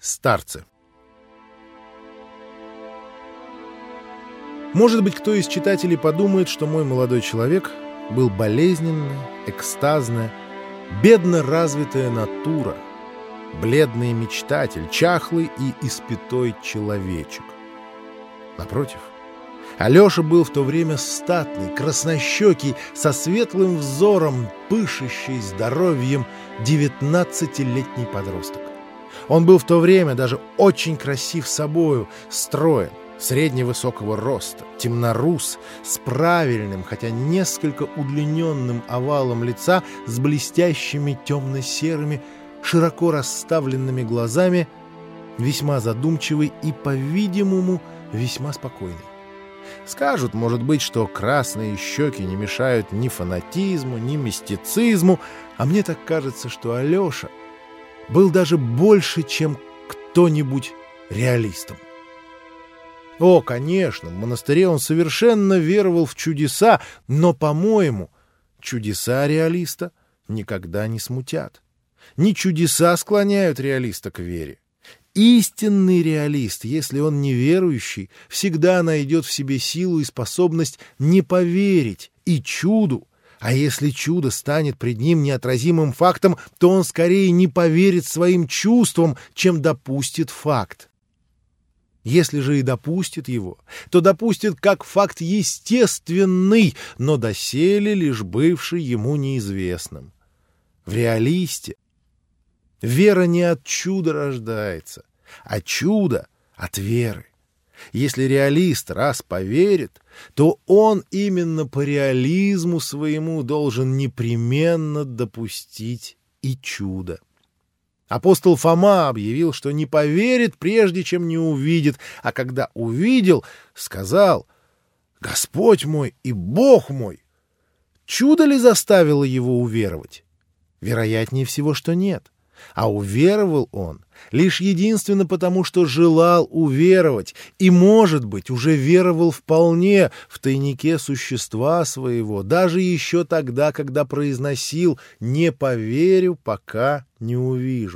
Старцы. Может быть, кто из читателей подумает, что мой молодой человек был болезненная, экстазная, бедно развитая натура, бледный мечтатель, чахлый и испятой человечек. Напротив, Алеша был в то время статный, краснощекий, со светлым взором, пышущий здоровьем 19-летний подросток. Он был в то время даже очень красив собою, строен, средневысокого роста, темнорус, с правильным, хотя несколько удлиненным овалом лица, с блестящими темно-серыми, широко расставленными глазами, весьма задумчивый и, по-видимому, весьма спокойный. Скажут, может быть, что красные щеки не мешают ни фанатизму, ни мистицизму, а мне так кажется, что Алеша был даже больше, чем кто-нибудь реалистом. О, конечно, в монастыре он совершенно веровал в чудеса, но, по-моему, чудеса реалиста никогда не смутят. Не чудеса склоняют реалиста к вере. Истинный реалист, если он неверующий, всегда найдет в себе силу и способность не поверить и чуду, а если чудо станет пред ним неотразимым фактом, то он скорее не поверит своим чувствам, чем допустит факт. Если же и допустит его, то допустит как факт естественный, но доселе лишь бывший ему неизвестным. В реалисте вера не от чуда рождается, а чудо от веры. Если реалист раз поверит, то он именно по реализму своему должен непременно допустить и чудо. Апостол Фома объявил, что не поверит, прежде чем не увидит, а когда увидел, сказал: «Господь мой и Бог мой!» Чудо ли заставило его уверовать? Вероятнее всего, что нет. А уверовал он лишь единственно потому, что желал уверовать, и, может быть, уже веровал вполне в тайнике существа своего, даже еще тогда, когда произносил «не поверю, пока не увижу».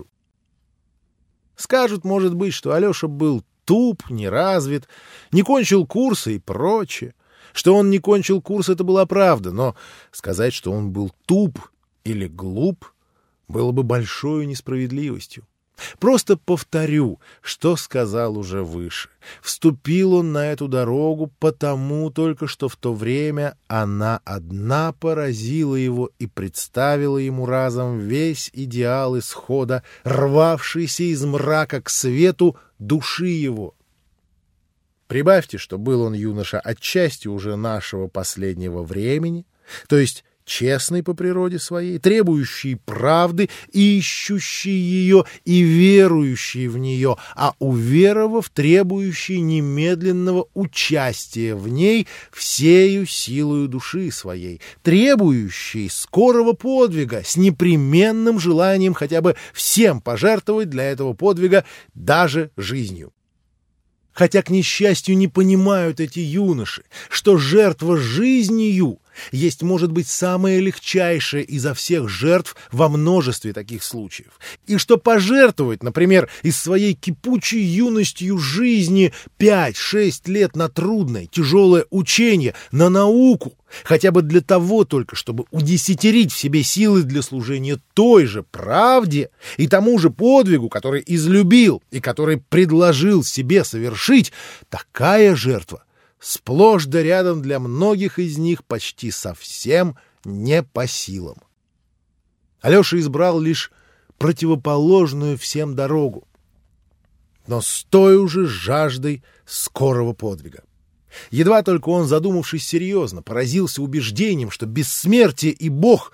Скажут, может быть, что Алеша был туп, неразвит, не кончил курса и прочее. Что он не кончил курс — это была правда, но сказать, что он был туп или глуп, было бы большой несправедливостью. Просто повторю, что сказал уже выше. Вступил он на эту дорогу потому только, что в то время она одна поразила его и представила ему разом весь идеал исхода, рвавшийся из мрака к свету души его. Прибавьте, что был он юноша отчасти уже нашего последнего времени, то есть честный по природе своей, требующий правды, ищущий ее и верующий в нее, а уверовав, требующий немедленного участия в ней всею силою души своей, требующий скорого подвига с непременным желанием хотя бы всем пожертвовать для этого подвига даже жизнью. Хотя, к несчастью, не понимают эти юноши, что жертва жизнью есть, может быть, самая легчайшая изо всех жертв во множестве таких случаев, и что пожертвовать, например, из своей кипучей юностью жизни 5-6 лет на трудное, тяжелое учение, на науку, хотя бы для того только, чтобы удесятерить в себе силы для служения той же правде и тому же подвигу, который излюбил и который предложил себе совершить, такая жертва сплошь да рядом для многих из них почти совсем не по силам. Алеша избрал лишь противоположную всем дорогу, но с той уже жаждой скорого подвига. Едва только он, задумавшись серьезно, поразился убеждением, что бессмертие и Бог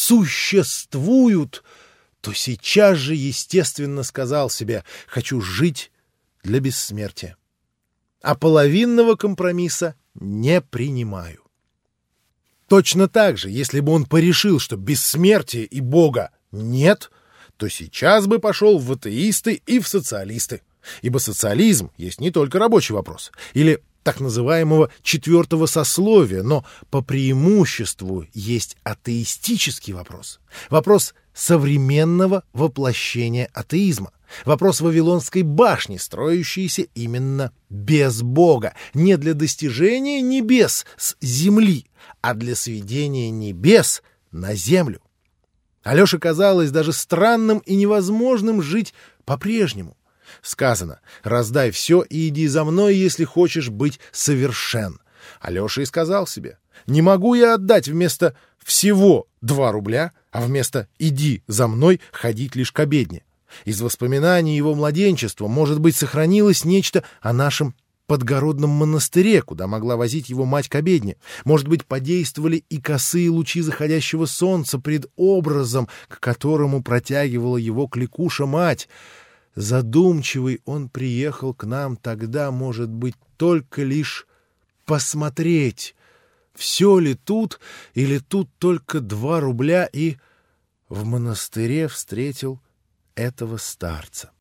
существуют, то сейчас же естественно сказал себе: «Хочу жить для бессмертия, а половинного компромисса не принимаю». Точно так же, если бы он порешил, что бессмертия и Бога нет, то сейчас бы пошел в атеисты и в социалисты, ибо социализм есть не только рабочий вопрос, или так называемого четвертого сословия, но по преимуществу есть атеистический вопрос, вопрос современного воплощения атеизма. Вопрос Вавилонской башни, строящийся именно без Бога, не для достижения небес с земли, а для сведения небес на землю. Алёше казалось даже странным и невозможным жить по-прежнему. Сказано: «Раздай все и иди за мной, если хочешь быть совершен». Алёша и сказал себе: «Не могу я отдать вместо всего 2 рубля, а вместо «иди за мной» ходить лишь к обедне». Из воспоминаний его младенчества, может быть, сохранилось нечто о нашем подгородном монастыре, куда могла возить его мать к обедне. Может быть, подействовали и косые лучи заходящего солнца пред образом, к которому протягивала его кликуша-мать. Задумчивый он приехал к нам тогда, может быть, только лишь посмотреть, все ли тут, или тут только 2 рубля, и в монастыре встретил этого старца.